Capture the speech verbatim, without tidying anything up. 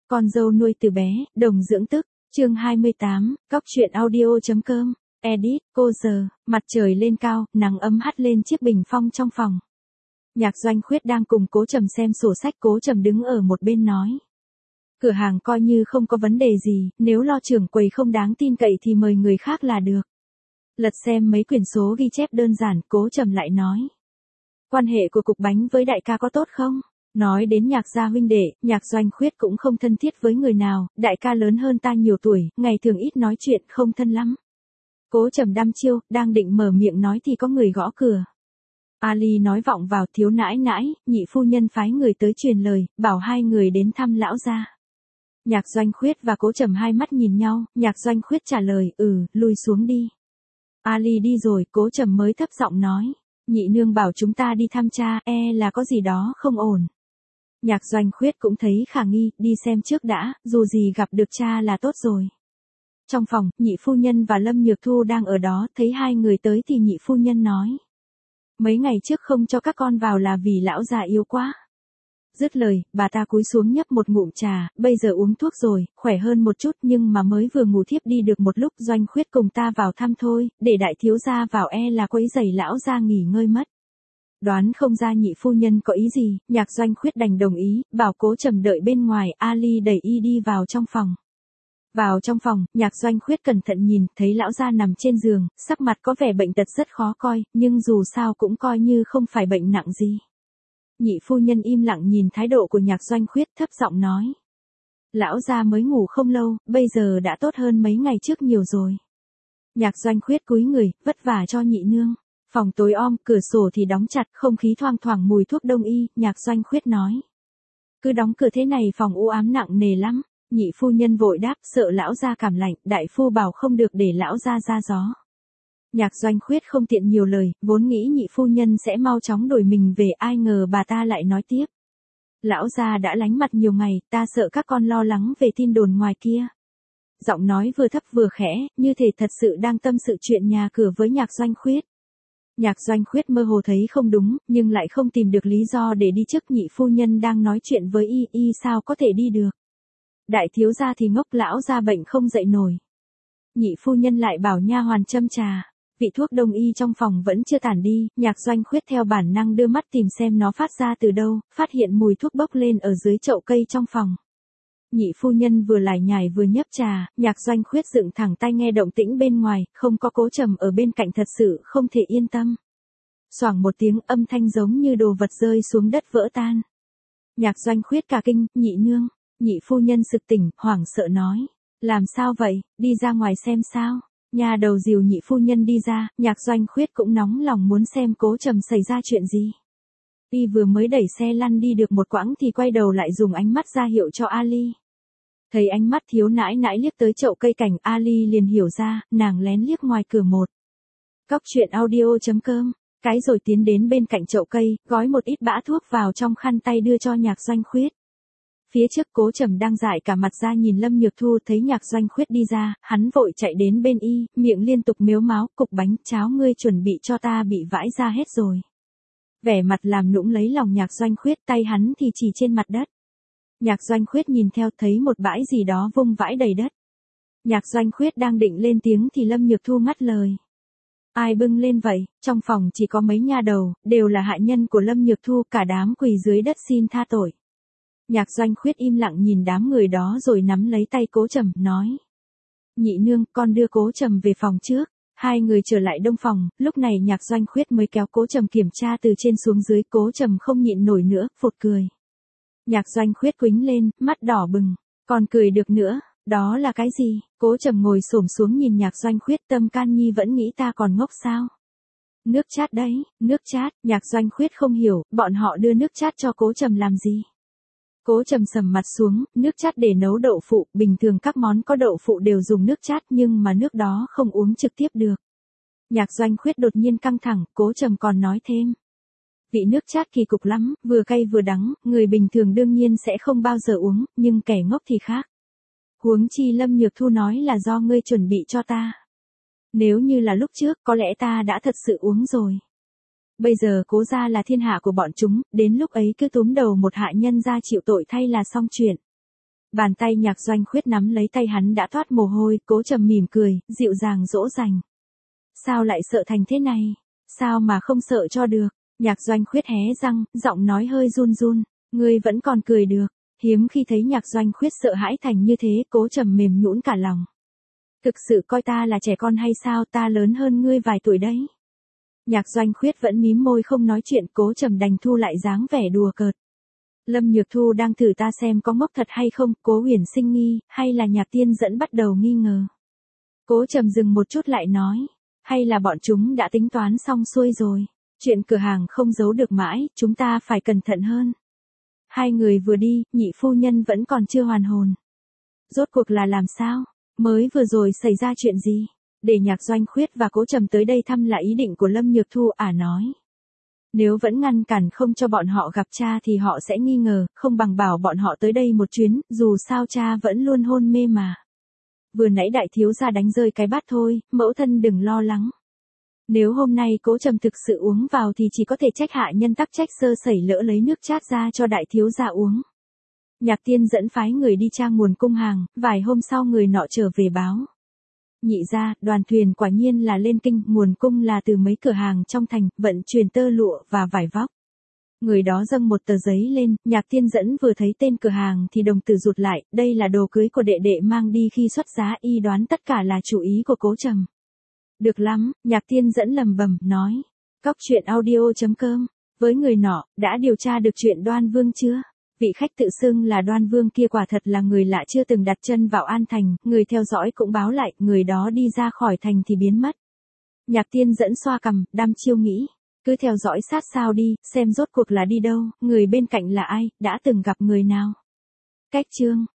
Con dâu nuôi từ bé, đồng dưỡng tức, chương hai mươi tám, cóc truyện audio.com, edit, cô giờ, mặt trời lên cao, nắng ấm hắt lên chiếc bình phong trong phòng. Nhạc Doanh Khuyết đang cùng Cố Trầm xem sổ sách, Cố Trầm đứng ở một bên nói. Cửa hàng coi như không có vấn đề gì, nếu lo trưởng quầy không đáng tin cậy thì mời người khác là được. Lật xem mấy quyển số ghi chép đơn giản, Cố Trầm lại nói. Quan hệ của cục bánh với đại ca có tốt không? Nói đến Nhạc gia huynh đệ, Nhạc Doanh Khuyết cũng không thân thiết với người nào, đại ca lớn hơn ta nhiều tuổi, ngày thường ít nói chuyện, không thân lắm. Cố Trầm đăm chiêu, đang định mở miệng nói thì có người gõ cửa. Ali nói vọng vào, thiếu nãi nãi, nhị phu nhân phái người tới truyền lời, bảo hai người đến thăm lão gia. Nhạc Doanh Khuyết và Cố Trầm hai mắt nhìn nhau, Nhạc Doanh Khuyết trả lời, ừ, lui xuống đi. Ali đi rồi, Cố Trầm mới thấp giọng nói, nhị nương bảo chúng ta đi thăm cha, e là có gì đó không ổn. Nhạc Doanh Khuyết cũng thấy khả nghi, đi xem trước đã, dù gì gặp được cha là tốt rồi. Trong phòng, nhị phu nhân và Lâm Nhược Thu đang ở đó, thấy hai người tới thì nhị phu nhân nói. Mấy ngày trước không cho các con vào là vì lão già yếu quá. Dứt lời, bà ta cúi xuống nhấp một ngụm trà, bây giờ uống thuốc rồi, khỏe hơn một chút nhưng mà mới vừa ngủ thiếp đi được một lúc. Doanh Khuyết cùng ta vào thăm thôi, để đại thiếu gia vào e là quấy rầy lão gia nghỉ ngơi mất. Đoán không ra nhị phu nhân có ý gì, Nhạc Doanh Khuyết đành đồng ý, bảo Cố Trầm đợi bên ngoài, Ali đẩy y đi vào trong phòng. Vào trong phòng, Nhạc Doanh Khuyết cẩn thận nhìn, thấy lão gia nằm trên giường, sắc mặt có vẻ bệnh tật rất khó coi, nhưng dù sao cũng coi như không phải bệnh nặng gì. Nhị phu nhân im lặng nhìn thái độ của Nhạc Doanh Khuyết, thấp giọng nói. Lão gia mới ngủ không lâu, bây giờ đã tốt hơn mấy ngày trước nhiều rồi. Nhạc Doanh Khuyết cúi người, vất vả cho nhị nương. Phòng tối om, cửa sổ thì đóng chặt, không khí thoang thoảng mùi thuốc đông y, Nhạc Doanh Khuyết nói. Cứ đóng cửa thế này phòng u ám nặng nề lắm. Nhị phu nhân vội đáp, sợ lão gia cảm lạnh, đại phu bảo không được để lão gia ra gió. Nhạc Doanh Khuyết không tiện nhiều lời, vốn nghĩ nhị phu nhân sẽ mau chóng đổi mình về, ai ngờ bà ta lại nói tiếp. Lão gia đã lánh mặt nhiều ngày, ta sợ các con lo lắng về tin đồn ngoài kia. Giọng nói vừa thấp vừa khẽ, như thể thật sự đang tâm sự chuyện nhà cửa với Nhạc Doanh Khuyết. Nhạc Doanh Khuyết mơ hồ thấy không đúng, nhưng lại không tìm được lý do để đi trước. Nhị phu nhân đang nói chuyện với y, y sao có thể đi được. Đại thiếu gia thì ngốc, lão gia bệnh không dậy nổi. Nhị phu nhân lại bảo nha hoàn châm trà. Vị thuốc đông y trong phòng vẫn chưa tản đi, Nhạc Doanh Khuyết theo bản năng đưa mắt tìm xem nó phát ra từ đâu, phát hiện mùi thuốc bốc lên ở dưới chậu cây trong phòng. Nhị phu nhân vừa lải nhải vừa nhấp trà, Nhạc Doanh Khuyết dựng thẳng tai nghe động tĩnh bên ngoài, không có Cố Trầm ở bên cạnh thật sự không thể yên tâm. Xoảng một tiếng, âm thanh giống như đồ vật rơi xuống đất vỡ tan. Nhạc Doanh Khuyết cả kinh, nhị nương. Nhị phu nhân sực tỉnh, hoảng sợ nói. Làm sao vậy, đi ra ngoài xem sao. Nhà đầu dìu nhị phu nhân đi ra, Nhạc Doanh Khuyết cũng nóng lòng muốn xem Cố Trầm xảy ra chuyện gì. Y vừa mới đẩy xe lăn đi được một quãng thì quay đầu lại dùng ánh mắt ra hiệu cho Ali. Thấy ánh mắt thiếu nãi nãi liếc tới chậu cây cảnh, Ali liền hiểu ra, nàng lén liếc ngoài cửa một. Cóc truyện audio.com, cái rồi tiến đến bên cạnh chậu cây, gói một ít bã thuốc vào trong khăn tay đưa cho Nhạc Doanh Khuyết. Phía trước Cố Trầm đang dại cả mặt ra nhìn Lâm Nhược Thu, thấy Nhạc Doanh Khuyết đi ra, hắn vội chạy đến bên y, miệng liên tục mếu máo, cục bánh cháo ngươi chuẩn bị cho ta bị vãi ra hết rồi. Vẻ mặt làm nũng lấy lòng Nhạc Doanh Khuyết, tay hắn thì chỉ trên mặt đất. Nhạc Doanh Khuyết nhìn theo thấy một bãi gì đó vung vãi đầy đất. Nhạc Doanh Khuyết đang định lên tiếng thì Lâm Nhược Thu ngắt lời. Ai bưng lên vậy, trong phòng chỉ có mấy nha đầu, đều là hạ nhân của Lâm Nhược Thu, cả đám quỳ dưới đất xin tha tội. Nhạc Doanh Khuyết im lặng nhìn đám người đó rồi nắm lấy tay Cố Trầm, nói. Nhị nương, con đưa Cố Trầm về phòng trước. Hai người trở lại đông phòng, lúc này Nhạc Doanh Khuyết mới kéo Cố Trầm kiểm tra từ trên xuống dưới, Cố Trầm không nhịn nổi nữa, phụt cười. Nhạc Doanh Khuyết quĩnh lên, mắt đỏ bừng, còn cười được nữa, đó là cái gì? Cố Trầm ngồi xổm xuống nhìn Nhạc Doanh Khuyết, Tâm Can Nhi vẫn nghĩ ta còn ngốc sao? Nước chát đấy, nước chát. Nhạc Doanh Khuyết không hiểu, bọn họ đưa nước chát cho Cố Trầm làm gì? Cố Trầm sầm mặt xuống, nước chát để nấu đậu phụ, bình thường các món có đậu phụ đều dùng nước chát nhưng mà nước đó không uống trực tiếp được. Nhạc Doanh Khuyết đột nhiên căng thẳng, Cố Trầm còn nói thêm. Vị nước chát kỳ cục lắm, vừa cay vừa đắng, người bình thường đương nhiên sẽ không bao giờ uống, nhưng kẻ ngốc thì khác. Huống chi Lâm Nhược Thu nói là do ngươi chuẩn bị cho ta. Nếu như là lúc trước, có lẽ ta đã thật sự uống rồi. Bây giờ Cố gia là thiên hạ của bọn chúng, đến lúc ấy cứ túm đầu một hạ nhân ra chịu tội thay là xong chuyện. Bàn tay Nhạc Doanh Khuyết nắm lấy tay hắn đã toát mồ hôi, Cố Trầm mỉm cười, dịu dàng dỗ dành. Sao lại sợ thành thế này? Sao mà không sợ cho được? Nhạc Doanh Khuyết hé răng, giọng nói hơi run run. Ngươi vẫn còn cười được. Hiếm khi thấy Nhạc Doanh Khuyết sợ hãi thành như thế, Cố Trầm mềm nhũn cả lòng. Thực sự coi ta là trẻ con hay sao, ta lớn hơn ngươi vài tuổi đấy. Nhạc Doanh Khuyết vẫn mím môi không nói chuyện, Cố Trầm đành thu lại dáng vẻ đùa cợt. Lâm Nhược Thu đang thử ta xem có ngốc thật hay không, Cố Huyền Sinh nghi, hay là Nhạc Tiên Dẫn bắt đầu nghi ngờ. Cố Trầm dừng một chút lại nói, hay là bọn chúng đã tính toán xong xuôi rồi. Chuyện cửa hàng không giấu được mãi, chúng ta phải cẩn thận hơn. Hai người vừa đi, nhị phu nhân vẫn còn chưa hoàn hồn. Rốt cuộc là làm sao? Mới vừa rồi xảy ra chuyện gì? Để Nhạc Doanh Khuyết và Cố Trầm tới đây thăm là ý định của Lâm Nhược Thu à nói. Nếu vẫn ngăn cản không cho bọn họ gặp cha thì họ sẽ nghi ngờ, không bằng bảo bọn họ tới đây một chuyến, dù sao cha vẫn luôn hôn mê mà. Vừa nãy đại thiếu gia đánh rơi cái bát thôi, mẫu thân đừng lo lắng. Nếu hôm nay Cố Trầm thực sự uống vào thì chỉ có thể trách hạ nhân tắc trách sơ sẩy lỡ lấy nước chát ra cho đại thiếu gia uống. Nhạc Tiên Dẫn phái người đi tra nguồn cung hàng, vài hôm sau người nọ trở về báo. Nhị gia, đoàn thuyền quả nhiên là lên kinh, nguồn cung là từ mấy cửa hàng trong thành, vận chuyển tơ lụa và vải vóc. Người đó dâng một tờ giấy lên, Nhạc Tiên Dẫn vừa thấy tên cửa hàng thì đồng tử rụt lại, đây là đồ cưới của đệ đệ mang đi khi xuất giá, y đoán tất cả là chủ ý của Cố Trầm. Được lắm, Nhạc Tiên Dẫn lầm bầm, nói. Cóc truyện audio chấm com, với người nọ, đã điều tra được chuyện Đoan Vương chưa? Vị khách tự xưng là Đoan Vương kia quả thật là người lạ chưa từng đặt chân vào An Thành, người theo dõi cũng báo lại, người đó đi ra khỏi thành thì biến mất. Nhạc Tiên Dẫn xoa cằm, đăm chiêu nghĩ, cứ theo dõi sát sao đi, xem rốt cuộc là đi đâu, người bên cạnh là ai, đã từng gặp người nào. Cách chương